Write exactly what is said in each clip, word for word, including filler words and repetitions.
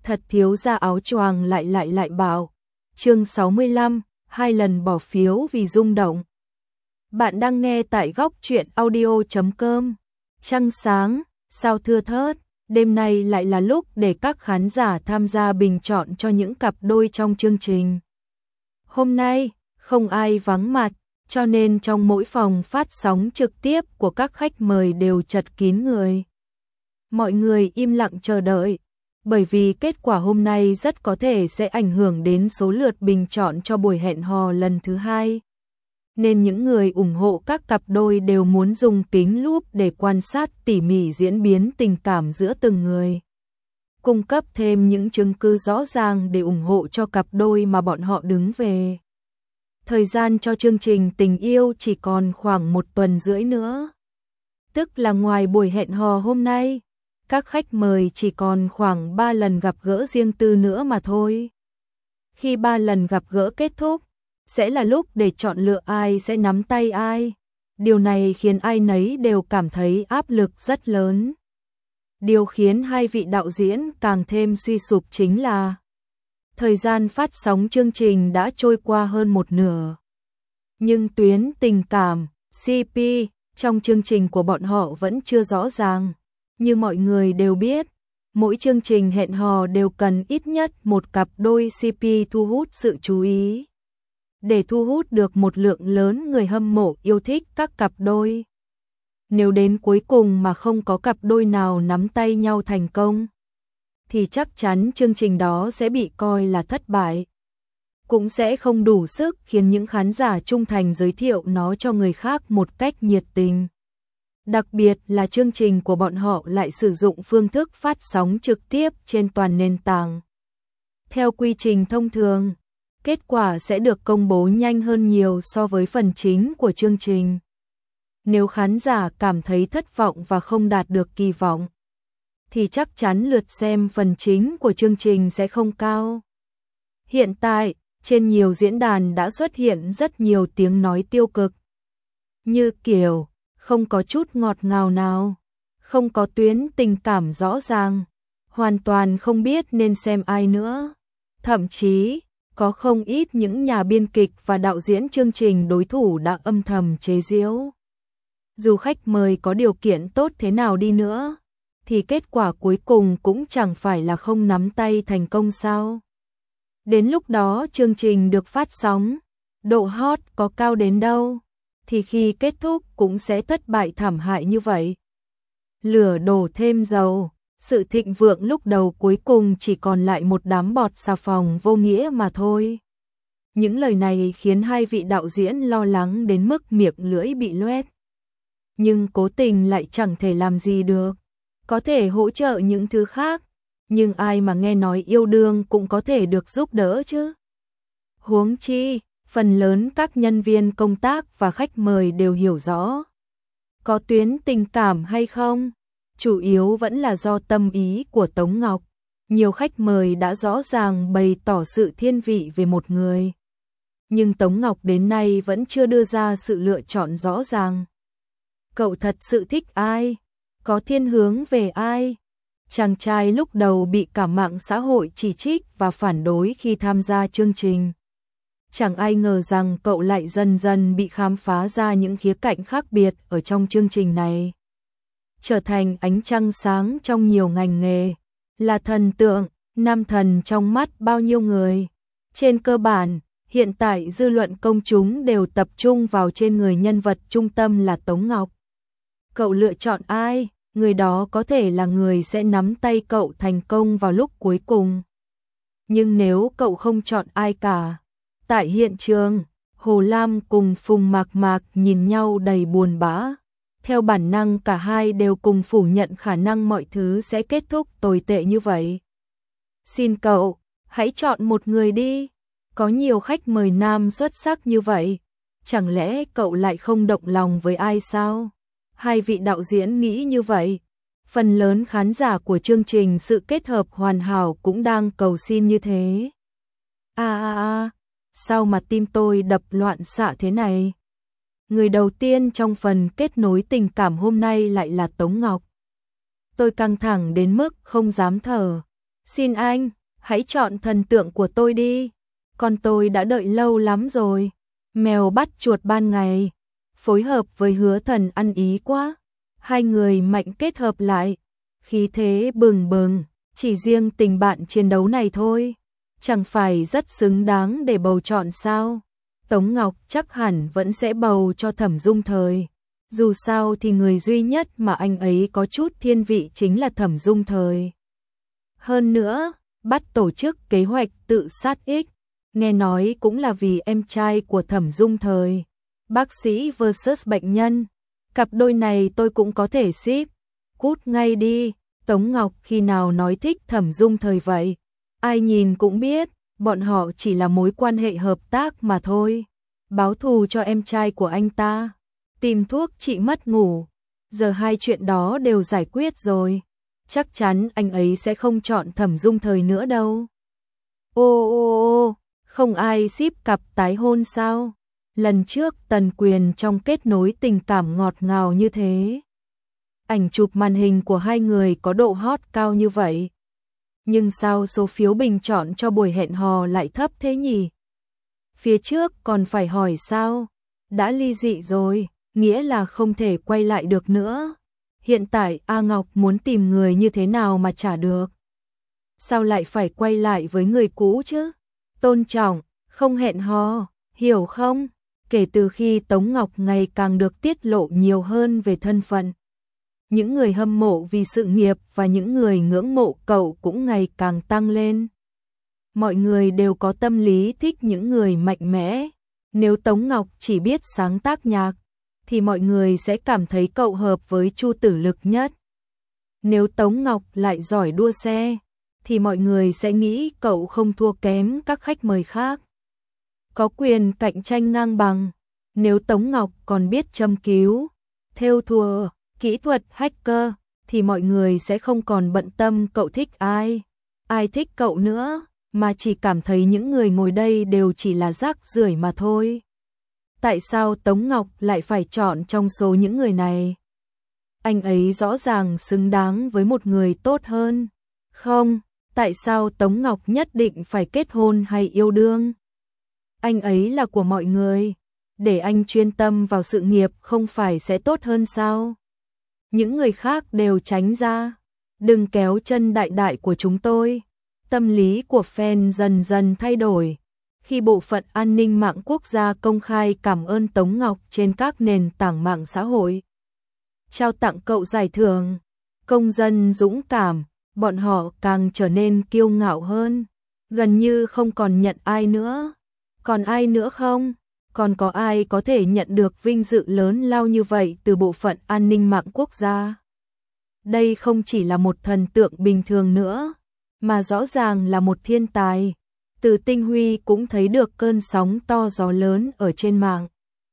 Thật thiếu ra áo choàng lại lại lại bảo. Chương sáu mươi lăm, hai lần bỏ phiếu vì rung động. Bạn đang nghe tại góc truyện audio chấm com. Trăng sáng, sao thưa thớt, đêm nay lại là lúc để các khán giả tham gia bình chọn cho những cặp đôi trong chương trình. Hôm nay, không ai vắng mặt, cho nên trong mỗi phòng phát sóng trực tiếp của các khách mời đều chật kín người. Mọi người im lặng chờ đợi, bởi vì kết quả hôm nay rất có thể sẽ ảnh hưởng đến số lượt bình chọn cho buổi hẹn hò lần thứ hai. Nên những người ủng hộ các cặp đôi đều muốn dùng kính lúp để quan sát tỉ mỉ diễn biến tình cảm giữa từng người. Cung cấp thêm những chứng cứ rõ ràng để ủng hộ cho cặp đôi mà bọn họ đứng về. Thời gian cho chương trình tình yêu chỉ còn khoảng một tuần rưỡi nữa. Tức là ngoài buổi hẹn hò hôm nay, các khách mời chỉ còn khoảng ba lần gặp gỡ riêng tư nữa mà thôi. Khi ba lần gặp gỡ kết thúc, sẽ là lúc để chọn lựa ai sẽ nắm tay ai. Điều này khiến ai nấy đều cảm thấy áp lực rất lớn. Điều khiến hai vị đạo diễn càng thêm suy sụp chính là thời gian phát sóng chương trình đã trôi qua hơn một nửa. Nhưng tuyến tình cảm, xê pê, trong chương trình của bọn họ vẫn chưa rõ ràng. Như mọi người đều biết, mỗi chương trình hẹn hò đều cần ít nhất một cặp đôi xê pê thu hút sự chú ý. Để thu hút được một lượng lớn người hâm mộ yêu thích các cặp đôi. Nếu đến cuối cùng mà không có cặp đôi nào nắm tay nhau thành công, thì chắc chắn chương trình đó sẽ bị coi là thất bại. Cũng sẽ không đủ sức khiến những khán giả trung thành giới thiệu nó cho người khác một cách nhiệt tình. Đặc biệt là chương trình của bọn họ lại sử dụng phương thức phát sóng trực tiếp trên toàn nền tảng. Theo quy trình thông thường, kết quả sẽ được công bố nhanh hơn nhiều so với phần chính của chương trình. Nếu khán giả cảm thấy thất vọng và không đạt được kỳ vọng, thì chắc chắn lượt xem phần chính của chương trình sẽ không cao. Hiện tại, trên nhiều diễn đàn đã xuất hiện rất nhiều tiếng nói tiêu cực. Như kiểu, không có chút ngọt ngào nào, không có tuyến tình cảm rõ ràng, hoàn toàn không biết nên xem ai nữa. Thậm chí, có không ít những nhà biên kịch và đạo diễn chương trình đối thủ đã âm thầm chế giễu. Dù khách mời có điều kiện tốt thế nào đi nữa, thì kết quả cuối cùng cũng chẳng phải là không nắm tay thành công sao. Đến lúc đó chương trình được phát sóng, độ hot có cao đến đâu, thì khi kết thúc cũng sẽ thất bại thảm hại như vậy. Lửa đổ thêm dầu, sự thịnh vượng lúc đầu cuối cùng chỉ còn lại một đám bọt xà phòng vô nghĩa mà thôi. Những lời này khiến hai vị đạo diễn lo lắng đến mức miệng lưỡi bị loét. Nhưng cố tình lại chẳng thể làm gì được. Có thể hỗ trợ những thứ khác, nhưng ai mà nghe nói yêu đương cũng có thể được giúp đỡ chứ. Huống chi, phần lớn các nhân viên công tác và khách mời đều hiểu rõ. Có tuyến tình cảm hay không, chủ yếu vẫn là do tâm ý của Tống Ngọc. Nhiều khách mời đã rõ ràng bày tỏ sự thiên vị về một người. Nhưng Tống Ngọc đến nay vẫn chưa đưa ra sự lựa chọn rõ ràng. Cậu thật sự thích ai? Có thiên hướng về ai? Chàng trai lúc đầu bị cả mạng xã hội chỉ trích và phản đối khi tham gia chương trình. Chẳng ai ngờ rằng cậu lại dần dần bị khám phá ra những khía cạnh khác biệt ở trong chương trình này. Trở thành ánh trăng sáng trong nhiều ngành nghề, là thần tượng, nam thần trong mắt bao nhiêu người. Trên cơ bản, hiện tại dư luận công chúng đều tập trung vào trên người nhân vật trung tâm là Tống Ngọc. Cậu lựa chọn ai, người đó có thể là người sẽ nắm tay cậu thành công vào lúc cuối cùng. Nhưng nếu cậu không chọn ai cả, tại hiện trường, Hồ Lam cùng Phùng Mạc Mạc nhìn nhau đầy buồn bã. Theo bản năng cả hai đều cùng phủ nhận khả năng mọi thứ sẽ kết thúc tồi tệ như vậy. Xin cậu, hãy chọn một người đi. Có nhiều khách mời nam xuất sắc như vậy, chẳng lẽ cậu lại không động lòng với ai sao? Hai vị đạo diễn nghĩ như vậy. Phần lớn khán giả của chương trình Sự Kết Hợp Hoàn Hảo cũng đang cầu xin như thế. À à à, sao mà tim tôi đập loạn xạ thế này? Người đầu tiên trong phần kết nối tình cảm hôm nay lại là Tống Ngọc. Tôi căng thẳng đến mức không dám thở. Xin anh, hãy chọn thần tượng của tôi đi. Con tôi đã đợi lâu lắm rồi. Mèo bắt chuột ban ngày. Phối hợp với Hứa Thần ăn ý quá. Hai người mạnh kết hợp lại. Khí thế bừng bừng. Chỉ riêng tình bạn chiến đấu này thôi. Chẳng phải rất xứng đáng để bầu chọn sao? Tống Ngọc chắc hẳn vẫn sẽ bầu cho Thẩm Dung Thời. Dù sao thì người duy nhất mà anh ấy có chút thiên vị chính là Thẩm Dung Thời. Hơn nữa, bắt tổ chức kế hoạch tự sát X, nghe nói cũng là vì em trai của Thẩm Dung Thời. Bác sĩ versus bệnh nhân, cặp đôi này tôi cũng có thể ship. Cút ngay đi, Tống Ngọc khi nào nói thích Thẩm Dung Thời vậy? Ai nhìn cũng biết, bọn họ chỉ là mối quan hệ hợp tác mà thôi. Báo thù cho em trai của anh ta, tìm thuốc trị mất ngủ. Giờ hai chuyện đó đều giải quyết rồi. Chắc chắn anh ấy sẽ không chọn Thẩm Dung Thời nữa đâu. Ô ô ô, không ai ship cặp tái hôn sao? Lần trước Tần Quyền trong kết nối tình cảm ngọt ngào như thế. Ảnh chụp màn hình của hai người có độ hot cao như vậy. Nhưng sao số phiếu bình chọn cho buổi hẹn hò lại thấp thế nhỉ? Phía trước còn phải hỏi sao? Đã ly dị rồi, nghĩa là không thể quay lại được nữa. Hiện tại A Ngọc muốn tìm người như thế nào mà trả được? Sao lại phải quay lại với người cũ chứ? Tôn trọng, không hẹn hò, hiểu không? Kể từ khi Tống Ngọc ngày càng được tiết lộ nhiều hơn về thân phận, những người hâm mộ vì sự nghiệp và những người ngưỡng mộ cậu cũng ngày càng tăng lên. Mọi người đều có tâm lý thích những người mạnh mẽ. Nếu Tống Ngọc chỉ biết sáng tác nhạc, thì mọi người sẽ cảm thấy cậu hợp với Chu Tử Lực nhất. Nếu Tống Ngọc lại giỏi đua xe, thì mọi người sẽ nghĩ cậu không thua kém các khách mời khác. Có quyền cạnh tranh ngang bằng. Nếu Tống Ngọc còn biết châm cứu, thêu thùa, kỹ thuật hacker, thì mọi người sẽ không còn bận tâm cậu thích ai, ai thích cậu nữa, mà chỉ cảm thấy những người ngồi đây đều chỉ là rác rưởi mà thôi. Tại sao Tống Ngọc lại phải chọn trong số những người này? Anh ấy rõ ràng xứng đáng với một người tốt hơn. Không, tại sao Tống Ngọc nhất định phải kết hôn hay yêu đương? Anh ấy là của mọi người, để anh chuyên tâm vào sự nghiệp không phải sẽ tốt hơn sao? Những người khác đều tránh ra, đừng kéo chân đại đại của chúng tôi. Tâm lý của fan dần dần thay đổi. Khi bộ phận an ninh mạng quốc gia công khai cảm ơn Tống Ngọc trên các nền tảng mạng xã hội, trao tặng cậu giải thưởng công dân dũng cảm, bọn họ càng trở nên kiêu ngạo hơn, gần như không còn nhận ai nữa. Còn ai nữa không? Còn có ai có thể nhận được vinh dự lớn lao như vậy từ bộ phận an ninh mạng quốc gia? Đây không chỉ là một thần tượng bình thường nữa, mà rõ ràng là một thiên tài. Từ Tinh Huy cũng thấy được cơn sóng to gió lớn ở trên mạng.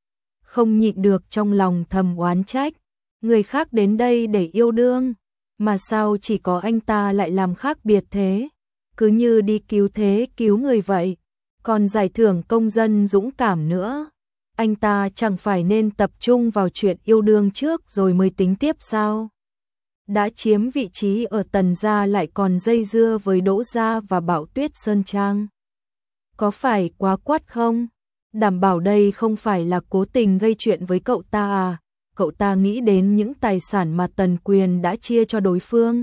Không nhịn được trong lòng thầm oán trách. Người khác đến đây để yêu đương, mà sao chỉ có anh ta lại làm khác biệt thế? Cứ như đi cứu thế cứu người vậy. Còn giải thưởng công dân dũng cảm nữa, anh ta chẳng phải nên tập trung vào chuyện yêu đương trước rồi mới tính tiếp sao? Đã chiếm vị trí ở Tần gia lại còn dây dưa với Đỗ gia và Bảo Tuyết Sơn Trang. Có phải quá quát không? Đảm bảo đây không phải là cố tình gây chuyện với cậu ta à? Cậu ta nghĩ đến những tài sản mà Tần Quyền đã chia cho đối phương,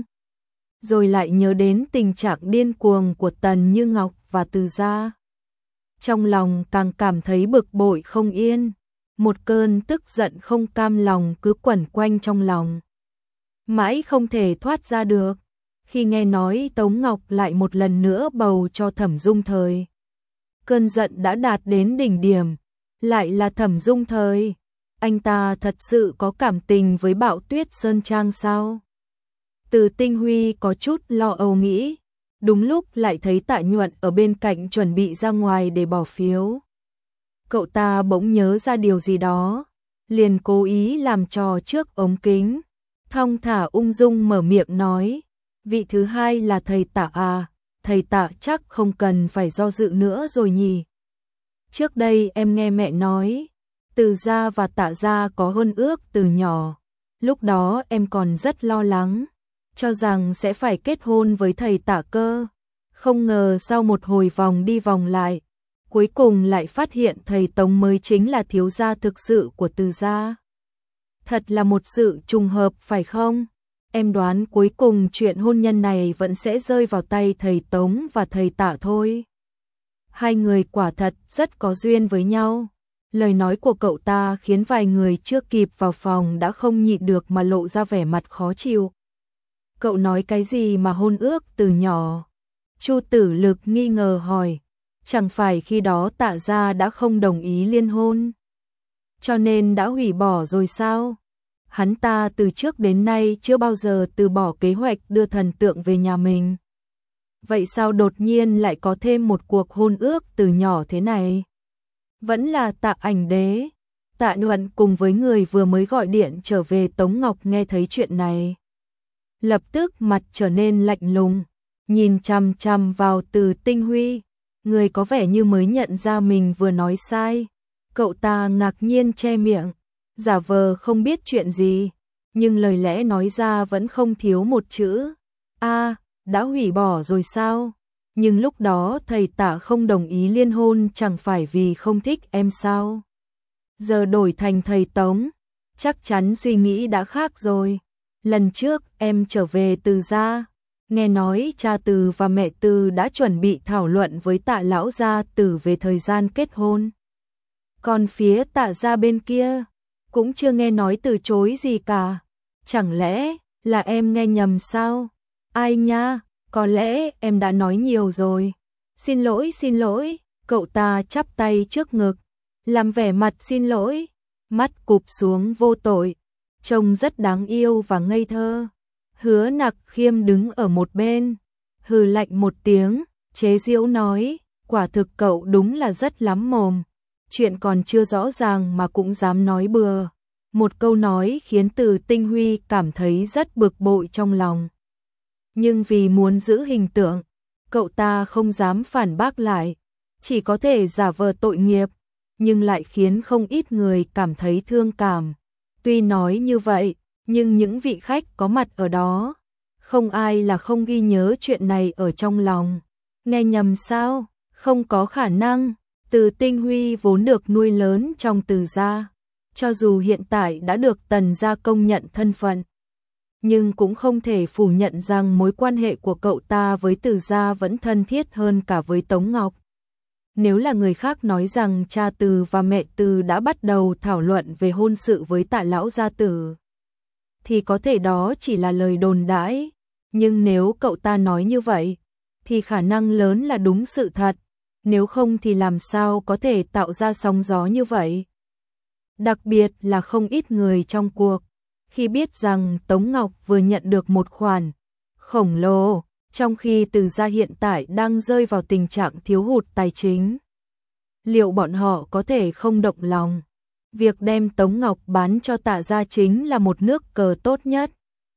rồi lại nhớ đến tình trạng điên cuồng của Tần Như Ngọc và Từ gia. Trong lòng càng cảm thấy bực bội không yên, một cơn tức giận không cam lòng cứ quẩn quanh trong lòng, mãi không thể thoát ra được. Khi nghe nói Tống Ngọc lại một lần nữa bầu cho Thẩm Dung Thời, cơn giận đã đạt đến đỉnh điểm. Lại là Thẩm Dung Thời, anh ta thật sự có cảm tình với Bảo Tuyết Sơn Trang sao? Từ Tinh Huy có chút lo âu nghĩ. Đúng lúc lại thấy Tạ Nhuận ở bên cạnh chuẩn bị ra ngoài để bỏ phiếu. Cậu ta bỗng nhớ ra điều gì đó, liền cố ý làm trò trước ống kính, thong thả ung dung mở miệng nói, vị thứ hai là thầy Tạ à, thầy Tạ chắc không cần phải do dự nữa rồi nhỉ. Trước đây em nghe mẹ nói, Từ gia và Tạ gia có hôn ước từ nhỏ, lúc đó em còn rất lo lắng. cho rằng sẽ phải kết hôn với thầy Tạ cơ. Không ngờ sau một hồi vòng đi vòng lại, cuối cùng lại phát hiện thầy Tống mới chính là thiếu gia thực sự của Từ gia. Thật là một sự trùng hợp phải không? Em đoán cuối cùng chuyện hôn nhân này vẫn sẽ rơi vào tay thầy Tống và thầy Tạ thôi. Hai người quả thật rất có duyên với nhau. Lời nói của cậu ta khiến vài người chưa kịp vào phòng đã không nhịn được mà lộ ra vẻ mặt khó chịu. Cậu nói cái gì mà hôn ước từ nhỏ? Chu Tử Lực nghi ngờ hỏi. Chẳng phải khi đó Tạ gia đã không đồng ý liên hôn, cho nên đã hủy bỏ rồi sao? Hắn ta từ trước đến nay chưa bao giờ từ bỏ kế hoạch đưa thần tượng về nhà mình. Vậy sao đột nhiên lại có thêm một cuộc hôn ước từ nhỏ thế này? Vẫn là Tạ Ảnh Đế. Tạ Nhuận cùng với người vừa mới gọi điện trở về Tống Ngọc nghe thấy chuyện này, lập tức mặt trở nên lạnh lùng, nhìn chằm chằm vào Từ Tinh Huy. Người có vẻ như mới nhận ra mình vừa nói sai. Cậu ta ngạc nhiên che miệng, giả vờ không biết chuyện gì, nhưng lời lẽ nói ra vẫn không thiếu một chữ. A, đã hủy bỏ rồi sao? Nhưng lúc đó thầy Tạ không đồng ý liên hôn chẳng phải vì không thích em sao? Giờ đổi thành thầy Tống, chắc chắn suy nghĩ đã khác rồi. Lần trước em trở về Từ gia, nghe nói cha Từ và mẹ Từ đã chuẩn bị thảo luận với Tạ lão gia Tử về thời gian kết hôn. Còn phía Tạ gia bên kia cũng chưa nghe nói từ chối gì cả. Chẳng lẽ là em nghe nhầm sao? Ai nha, có lẽ em đã nói nhiều rồi. Xin lỗi, xin lỗi. Cậu ta chắp tay trước ngực, làm vẻ mặt xin lỗi, mắt cụp xuống vô tội, trông rất đáng yêu và ngây thơ. Hứa Nặc Khiêm đứng ở một bên, hừ lạnh một tiếng, chế giễu nói, quả thực cậu đúng là rất lắm mồm. Chuyện còn chưa rõ ràng mà cũng dám nói bừa. Một câu nói khiến Từ Tinh Huy cảm thấy rất bực bội trong lòng. Nhưng vì muốn giữ hình tượng, cậu ta không dám phản bác lại, chỉ có thể giả vờ tội nghiệp, nhưng lại khiến không ít người cảm thấy thương cảm. Tuy nói như vậy, nhưng những vị khách có mặt ở đó, không ai là không ghi nhớ chuyện này ở trong lòng. Nghe nhầm sao? Không có khả năng. Từ Tinh Huy vốn được nuôi lớn trong Từ gia, cho dù hiện tại đã được Tần gia công nhận thân phận, nhưng cũng không thể phủ nhận rằng mối quan hệ của cậu ta với Từ gia vẫn thân thiết hơn cả với Tống Ngọc. Nếu là người khác nói rằng cha Từ và mẹ Từ đã bắt đầu thảo luận về hôn sự với Tạ lão gia tử, thì có thể đó chỉ là lời đồn đãi, nhưng nếu cậu ta nói như vậy, thì khả năng lớn là đúng sự thật, nếu không thì làm sao có thể tạo ra sóng gió như vậy. Đặc biệt là không ít người trong cuộc, khi biết rằng Tống Ngọc vừa nhận được một khoản khổng lồ, trong khi Từ gia hiện tại đang rơi vào tình trạng thiếu hụt tài chính, liệu bọn họ có thể không động lòng? Việc đem Tống Ngọc bán cho Tạ gia chính là một nước cờ tốt nhất.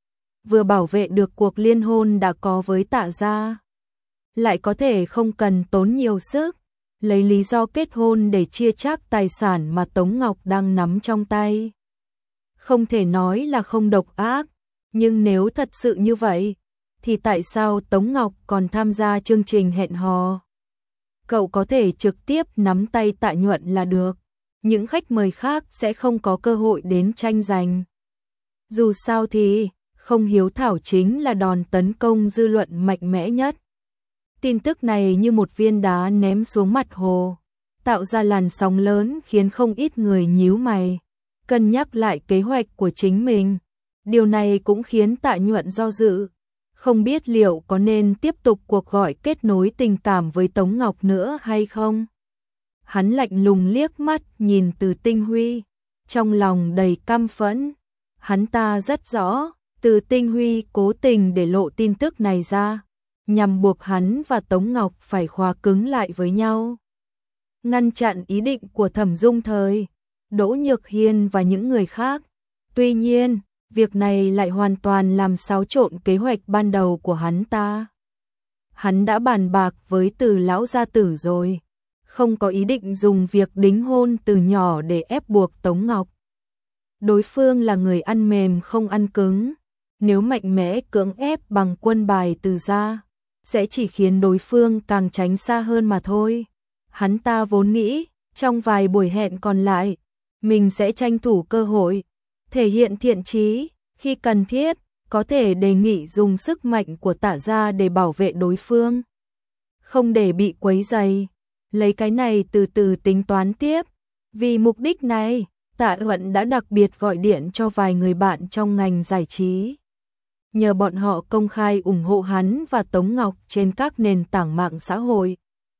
Vừa bảo vệ được cuộc liên hôn đã có với Tạ gia, lại có thể không cần tốn nhiều sức, lấy lý do kết hôn để chia chác tài sản mà Tống Ngọc đang nắm trong tay. Không thể nói là không độc ác, nhưng nếu thật sự như vậy, thì tại sao Tống Ngọc còn tham gia chương trình hẹn hò? Cậu có thể trực tiếp nắm tay Tạ Nhuận là được, những khách mời khác sẽ không có cơ hội đến tranh giành. Dù sao thì, không hiếu thảo chính là đòn tấn công dư luận mạnh mẽ nhất. Tin tức này như một viên đá ném xuống mặt hồ, tạo ra làn sóng lớn khiến không ít người nhíu mày, cân nhắc lại kế hoạch của chính mình. Điều này cũng khiến Tạ Nhuận do dự, không biết liệu có nên tiếp tục cuộc gọi kết nối tình cảm với Tống Ngọc nữa hay không. Hắn lạnh lùng liếc mắt nhìn Từ Tinh Huy, trong lòng đầy căm phẫn. Hắn ta rất rõ, Từ Tinh Huy cố tình để lộ tin tức này ra, nhằm buộc hắn và Tống Ngọc phải khóa cứng lại với nhau, ngăn chặn ý định của Thẩm Dung Thời, Đỗ Nhược Hiên và những người khác. Tuy nhiên, việc này lại hoàn toàn làm xáo trộn kế hoạch ban đầu của hắn ta. Hắn đã bàn bạc với Từ lão gia tử rồi, không có ý định dùng việc đính hôn từ nhỏ để ép buộc Tống Ngọc. Đối phương là người ăn mềm không ăn cứng, Nếu mạnh mẽ cưỡng ép bằng quân bài Từ gia, sẽ chỉ khiến đối phương càng tránh xa hơn mà thôi. Hắn ta vốn nghĩ, trong vài buổi hẹn còn lại, mình sẽ tranh thủ cơ hội, thể hiện thiện chí, khi cần thiết, có thể đề nghị dùng sức mạnh của Tạ gia để bảo vệ đối phương. Không để bị quấy rầy, lấy cái này từ từ tính toán tiếp. Vì mục đích này, Tạ Huận đã đặc biệt gọi điện cho vài người bạn trong ngành giải trí. Nhờ bọn họ công khai ủng hộ hắn và Tống Ngọc trên các nền tảng mạng xã hội.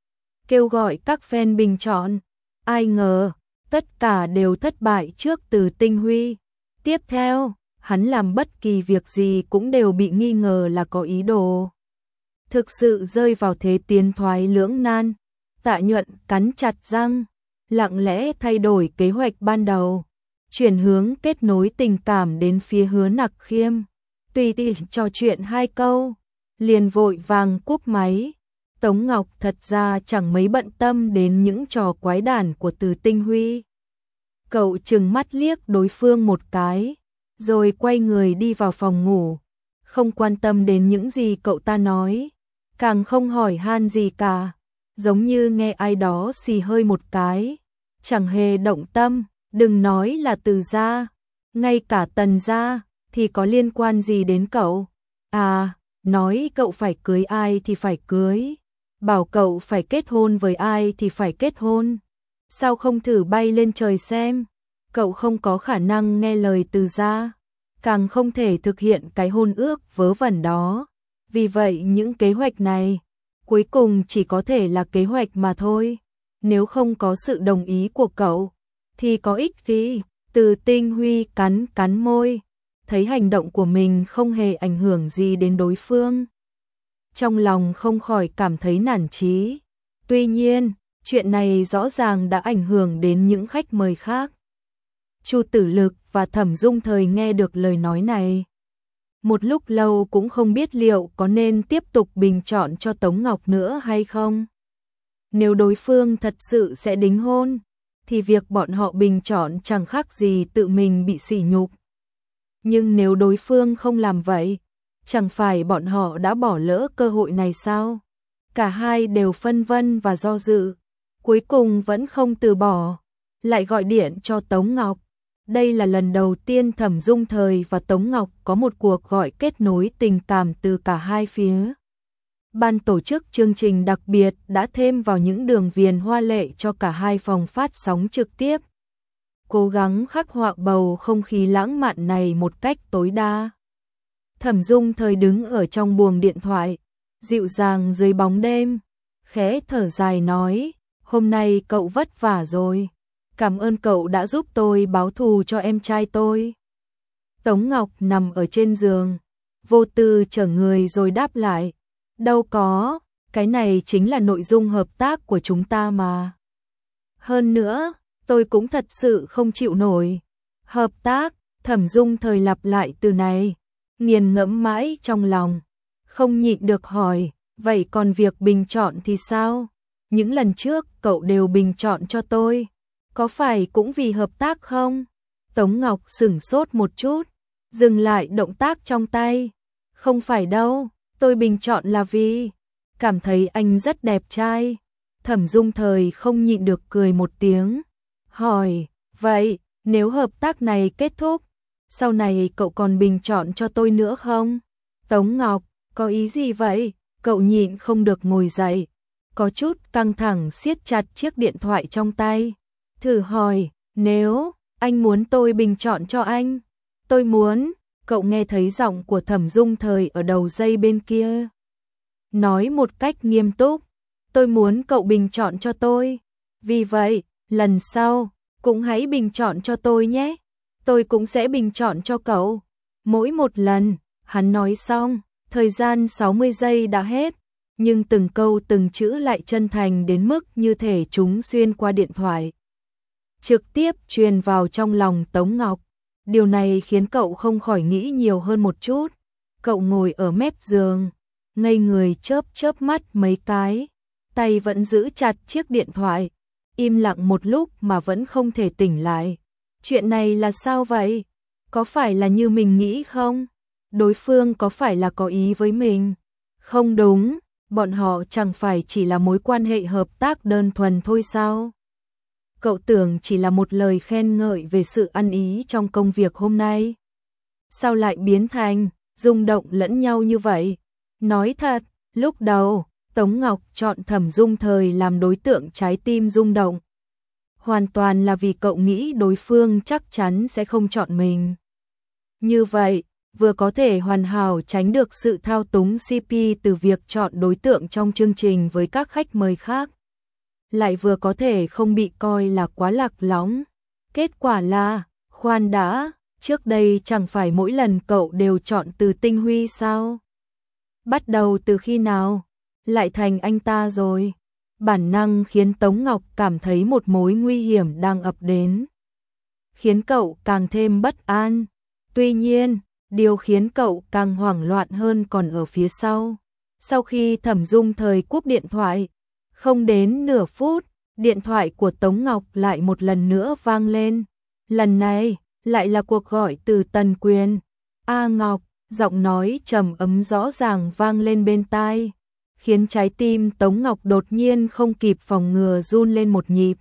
Kêu gọi các fan bình chọn. Ai ngờ, tất cả đều thất bại trước Từ Tinh Huy. Tiếp theo, hắn làm bất kỳ việc gì cũng đều bị nghi ngờ là có ý đồ. Thực sự rơi vào thế tiến thoái lưỡng nan. Tạ Nhuận cắn chặt răng, lặng lẽ thay đổi kế hoạch ban đầu, chuyển hướng kết nối tình cảm đến phía Hứa Nặc Khiêm. Tùy tiện trò chuyện hai câu, liền vội vàng cúp máy. Tống Ngọc thật ra chẳng mấy bận tâm đến những trò quái đản của Từ Tinh Huy. Cậu trừng mắt liếc đối phương một cái, rồi quay người đi vào phòng ngủ, không quan tâm đến những gì cậu ta nói, càng không hỏi han gì cả, giống như nghe ai đó xì hơi một cái, chẳng hề động tâm. Đừng nói là Từ gia, ngay cả Tần gia thì có liên quan gì đến cậu? À, nói cậu phải cưới ai thì phải cưới, bảo cậu phải kết hôn với ai thì phải kết hôn. Sao không thử bay lên trời xem? Cậu không có khả năng nghe lời Từ gia, càng không thể thực hiện cái hôn ước vớ vẩn đó. Vì vậy những kế hoạch này, cuối cùng chỉ có thể là kế hoạch mà thôi. Nếu không có sự đồng ý của cậu, thì có ích gì? Từ Tinh Huy cắn cắn môi, thấy hành động của mình không hề ảnh hưởng gì đến đối phương. Trong lòng không khỏi cảm thấy nản chí. Tuy nhiên, chuyện này rõ ràng đã ảnh hưởng đến những khách mời khác. Chu Tử Lực và Thẩm Dung Thời nghe được lời nói này, một lúc lâu cũng không biết liệu có nên tiếp tục bình chọn cho Tống Ngọc nữa hay không. Nếu đối phương thật sự sẽ đính hôn, thì việc bọn họ bình chọn chẳng khác gì tự mình bị sỉ nhục. Nhưng nếu đối phương không làm vậy, chẳng phải bọn họ đã bỏ lỡ cơ hội này sao? Cả hai đều phân vân và do dự, cuối cùng vẫn không từ bỏ, lại gọi điện cho Tống Ngọc. Đây là lần đầu tiên Thẩm Dung Thời và Tống Ngọc có một cuộc gọi kết nối tình cảm từ cả hai phía. Ban tổ chức chương trình đặc biệt đã thêm vào những đường viền hoa lệ cho cả hai phòng phát sóng trực tiếp, cố gắng khắc họa bầu không khí lãng mạn này một cách tối đa. Thẩm Dung Thời đứng ở trong buồng điện thoại, dịu dàng dưới bóng đêm, khẽ thở dài nói, hôm nay cậu vất vả rồi, cảm ơn cậu đã giúp tôi báo thù cho em trai tôi. Tống Ngọc nằm ở trên giường, vô tư trở người rồi đáp lại, đâu có, cái này chính là nội dung hợp tác của chúng ta mà. Hơn nữa, tôi cũng thật sự không chịu nổi. Hợp tác, Thẩm Dung Thời lặp lại từ này, nghiền ngẫm mãi trong lòng, không nhịn được hỏi, vậy còn việc bình chọn thì sao? Những lần trước cậu đều bình chọn cho tôi, có phải cũng vì hợp tác không? Tống Ngọc sửng sốt một chút, dừng lại động tác trong tay. Không phải đâu, tôi bình chọn là vì cảm thấy anh rất đẹp trai. Thẩm Dung Thời không nhịn được cười một tiếng, hỏi, vậy nếu hợp tác này kết thúc, sau này cậu còn bình chọn cho tôi nữa không? Tống Ngọc, có ý gì vậy? Cậu nhịn không được ngồi dậy, có chút căng thẳng siết chặt chiếc điện thoại trong tay, thử hỏi, nếu anh muốn tôi bình chọn cho anh, tôi muốn. Cậu nghe thấy giọng của Thẩm Dung Thời ở đầu dây bên kia, nói một cách nghiêm túc, tôi muốn cậu bình chọn cho tôi, vì vậy, lần sau, cũng hãy bình chọn cho tôi nhé, tôi cũng sẽ bình chọn cho cậu, mỗi một lần. Hắn nói xong, thời gian sáu mươi giây đã hết, nhưng từng câu từng chữ lại chân thành đến mức như thể chúng xuyên qua điện thoại, trực tiếp truyền vào trong lòng Tống Ngọc. Điều này khiến cậu không khỏi nghĩ nhiều hơn một chút. Cậu ngồi ở mép giường, ngây người chớp chớp mắt mấy cái, tay vẫn giữ chặt chiếc điện thoại, im lặng một lúc mà vẫn không thể tỉnh lại. Chuyện này là sao vậy? Có phải là như mình nghĩ không? đối phương có phải là có ý với mình? Không đúng, bọn họ chẳng phải chỉ là mối quan hệ hợp tác đơn thuần thôi sao? Cậu tưởng chỉ là một lời khen ngợi về sự ăn ý trong công việc hôm nay. Sao lại biến thành rung động lẫn nhau như vậy? Nói thật, lúc đầu, Tống Ngọc chọn Thẩm Dung Thời làm đối tượng trái tim rung động. Hoàn toàn là vì cậu nghĩ đối phương chắc chắn sẽ không chọn mình. Như vậy, vừa có thể hoàn hảo tránh được sự thao túng xê pê từ việc chọn đối tượng trong chương trình với các khách mời khác. Lại vừa có thể không bị coi là quá lạc lõng. Kết quả là, khoan đã, trước đây chẳng phải mỗi lần cậu đều chọn Từ Tinh Huy sao? Bắt đầu từ khi nào? Lại thành anh ta rồi. Bản năng khiến Tống Ngọc cảm thấy một mối nguy hiểm đang ập đến. Khiến cậu càng thêm bất an. Tuy nhiên, điều khiến cậu càng hoảng loạn hơn còn ở phía sau. Sau khi Thẩm Dung Thời cúp điện thoại, không đến nửa phút, điện thoại của Tống Ngọc lại một lần nữa vang lên. Lần này, lại là cuộc gọi từ Tần Quyền. A Ngọc, giọng nói trầm ấm rõ ràng vang lên bên tai, khiến trái tim Tống Ngọc đột nhiên không kịp phòng ngừa run lên một nhịp.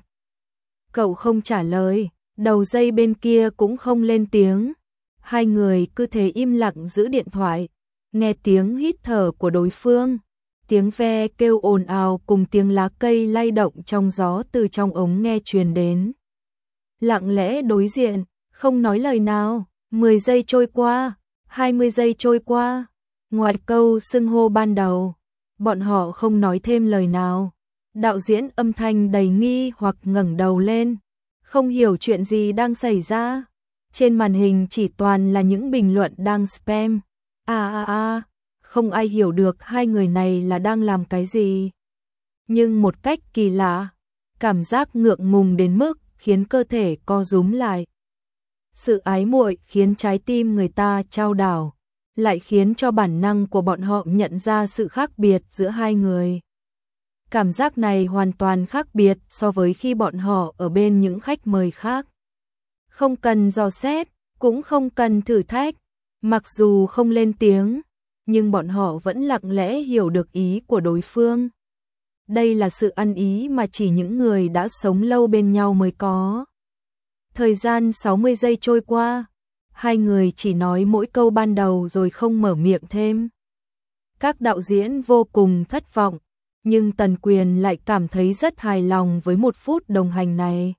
Cậu không trả lời, đầu dây bên kia cũng không lên tiếng. Hai người cứ thế im lặng giữ điện thoại, nghe tiếng hít thở của đối phương, tiếng ve kêu ồn ào cùng tiếng lá cây lay động trong gió từ trong ống nghe truyền đến. Lặng lẽ đối diện, không nói lời nào, mười giây trôi qua, hai mươi giây trôi qua, ngoài câu xưng hô ban đầu, bọn họ không nói thêm lời nào. Đạo diễn âm thanh đầy nghi hoặc ngẩng đầu lên, không hiểu chuyện gì đang xảy ra. Trên màn hình chỉ toàn là những bình luận đang spam. À à à, không ai hiểu được hai người này là đang làm cái gì. Nhưng một cách kỳ lạ, cảm giác ngượng ngùng đến mức khiến cơ thể co rúm lại. Sự ái muội khiến trái tim người ta chao đảo, lại khiến cho bản năng của bọn họ nhận ra sự khác biệt giữa hai người. Cảm giác này hoàn toàn khác biệt so với khi bọn họ ở bên những khách mời khác. Không cần dò xét, cũng không cần thử thách, mặc dù không lên tiếng, nhưng bọn họ vẫn lặng lẽ hiểu được ý của đối phương. Đây là sự ăn ý mà chỉ những người đã sống lâu bên nhau mới có. Thời gian sáu mươi giây trôi qua, hai người chỉ nói mỗi câu ban đầu rồi không mở miệng thêm. Các đạo diễn vô cùng thất vọng, nhưng Tần Quyền lại cảm thấy rất hài lòng với một phút đồng hành này.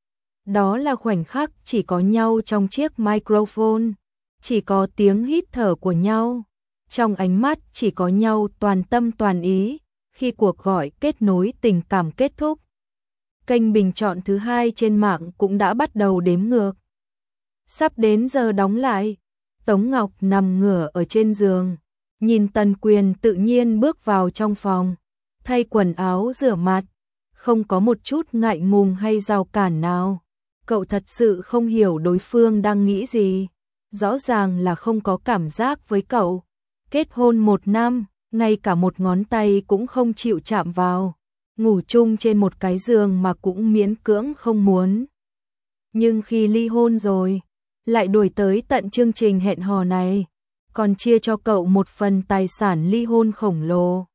Đó là khoảnh khắc chỉ có nhau trong chiếc microphone, chỉ có tiếng hít thở của nhau, trong ánh mắt chỉ có nhau toàn tâm toàn ý, khi cuộc gọi kết nối tình cảm kết thúc. Kênh bình chọn thứ hai trên mạng cũng đã bắt đầu đếm ngược. Sắp đến giờ đóng lại, Tống Ngọc nằm ngửa ở trên giường, nhìn Tần Quyền tự nhiên bước vào trong phòng, thay quần áo rửa mặt, không có một chút ngại ngùng hay rào cản nào. Cậu thật sự không hiểu đối phương đang nghĩ gì, rõ ràng là không có cảm giác với cậu. Kết hôn một năm, ngay cả một ngón tay cũng không chịu chạm vào, ngủ chung trên một cái giường mà cũng miễn cưỡng không muốn. Nhưng khi ly hôn rồi, lại đuổi tới tận chương trình hẹn hò này, còn chia cho cậu một phần tài sản ly hôn khổng lồ.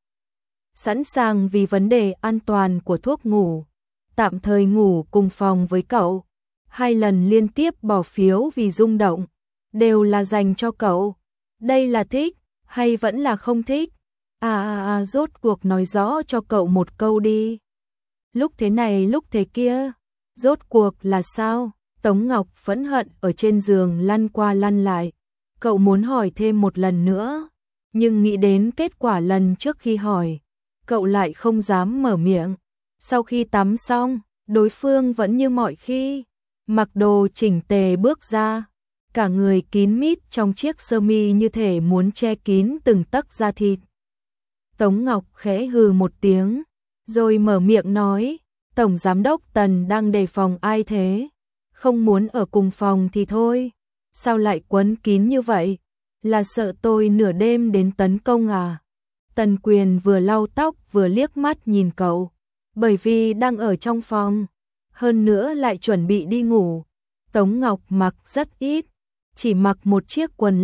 Sẵn sàng vì vấn đề an toàn của thuốc ngủ, tạm thời ngủ cùng phòng với cậu. Hai lần liên tiếp bỏ phiếu vì rung động, đều là dành cho cậu. Đây là thích, hay vẫn là không thích? À à à, rốt cuộc nói rõ cho cậu một câu đi. Lúc thế này lúc thế kia, rốt cuộc là sao? Tống Ngọc phẫn hận ở trên giường lăn qua lăn lại. Cậu muốn hỏi thêm một lần nữa, nhưng nghĩ đến kết quả lần trước khi hỏi, cậu lại không dám mở miệng. Sau khi tắm xong, đối phương vẫn như mọi khi, mặc đồ chỉnh tề bước ra, cả người kín mít trong chiếc sơ mi như thể muốn che kín từng tấc da thịt. Tống Ngọc khẽ hừ một tiếng, rồi mở miệng nói, Tổng Giám đốc Tần đang đề phòng ai thế? Không muốn ở cùng phòng thì thôi, sao lại quấn kín như vậy? Là sợ tôi nửa đêm đến tấn công à? Tần Quyền vừa lau tóc vừa liếc mắt nhìn cậu, bởi vì đang ở trong phòng, hơn nữa lại chuẩn bị đi ngủ. Tống Ngọc mặc rất ít, chỉ mặc một chiếc quần lót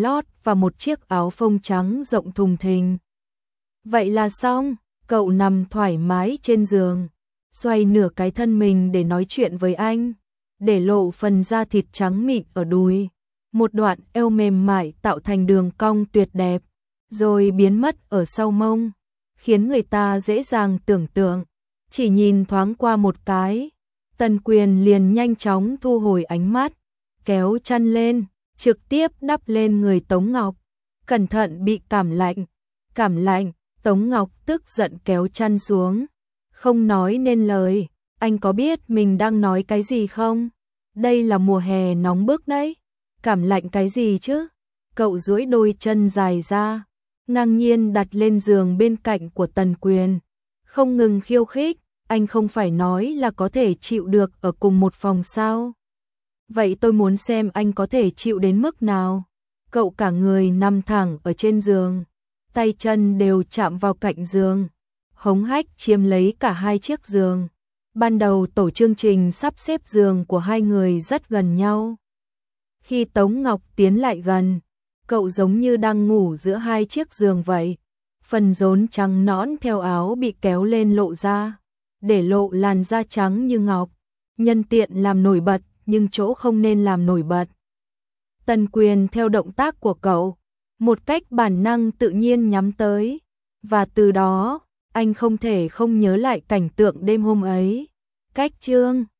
và một chiếc áo phông trắng rộng thùng thình. Vậy là xong, cậu nằm thoải mái trên giường, xoay nửa cái thân mình để nói chuyện với anh, để lộ phần da thịt trắng mịn ở đùi, một đoạn eo mềm mại tạo thành đường cong tuyệt đẹp, rồi biến mất ở sau mông, khiến người ta dễ dàng tưởng tượng. Chỉ nhìn thoáng qua một cái, Tần Quyền liền nhanh chóng thu hồi ánh mắt, kéo chăn lên, trực tiếp đắp lên người Tống Ngọc, cẩn thận bị cảm lạnh. Cảm lạnh, Tống Ngọc tức giận kéo chăn xuống, không nói nên lời. Anh có biết mình đang nói cái gì không? Đây là mùa hè nóng bức đấy. Cảm lạnh cái gì chứ? Cậu duỗi đôi chân dài ra, ngang nhiên đặt lên giường bên cạnh của Tần Quyền, không ngừng khiêu khích. Anh không phải nói là có thể chịu được ở cùng một phòng sao? Vậy tôi muốn xem anh có thể chịu đến mức nào. Cậu cả người nằm thẳng ở trên giường, tay chân đều chạm vào cạnh giường, hống hách chiếm lấy cả hai chiếc giường. Ban đầu tổ chương trình sắp xếp giường của hai người rất gần nhau. Khi Tống Ngọc tiến lại gần, cậu giống như đang ngủ giữa hai chiếc giường vậy. Phần rốn trắng nõn theo áo bị kéo lên lộ ra, để lộ làn da trắng như ngọc, nhân tiện làm nổi bật nhưng chỗ không nên làm nổi bật. Tần Quyền theo động tác của cậu, một cách bản năng tự nhiên nhắm tới, và từ đó, anh không thể không nhớ lại cảnh tượng đêm hôm ấy. Cách chương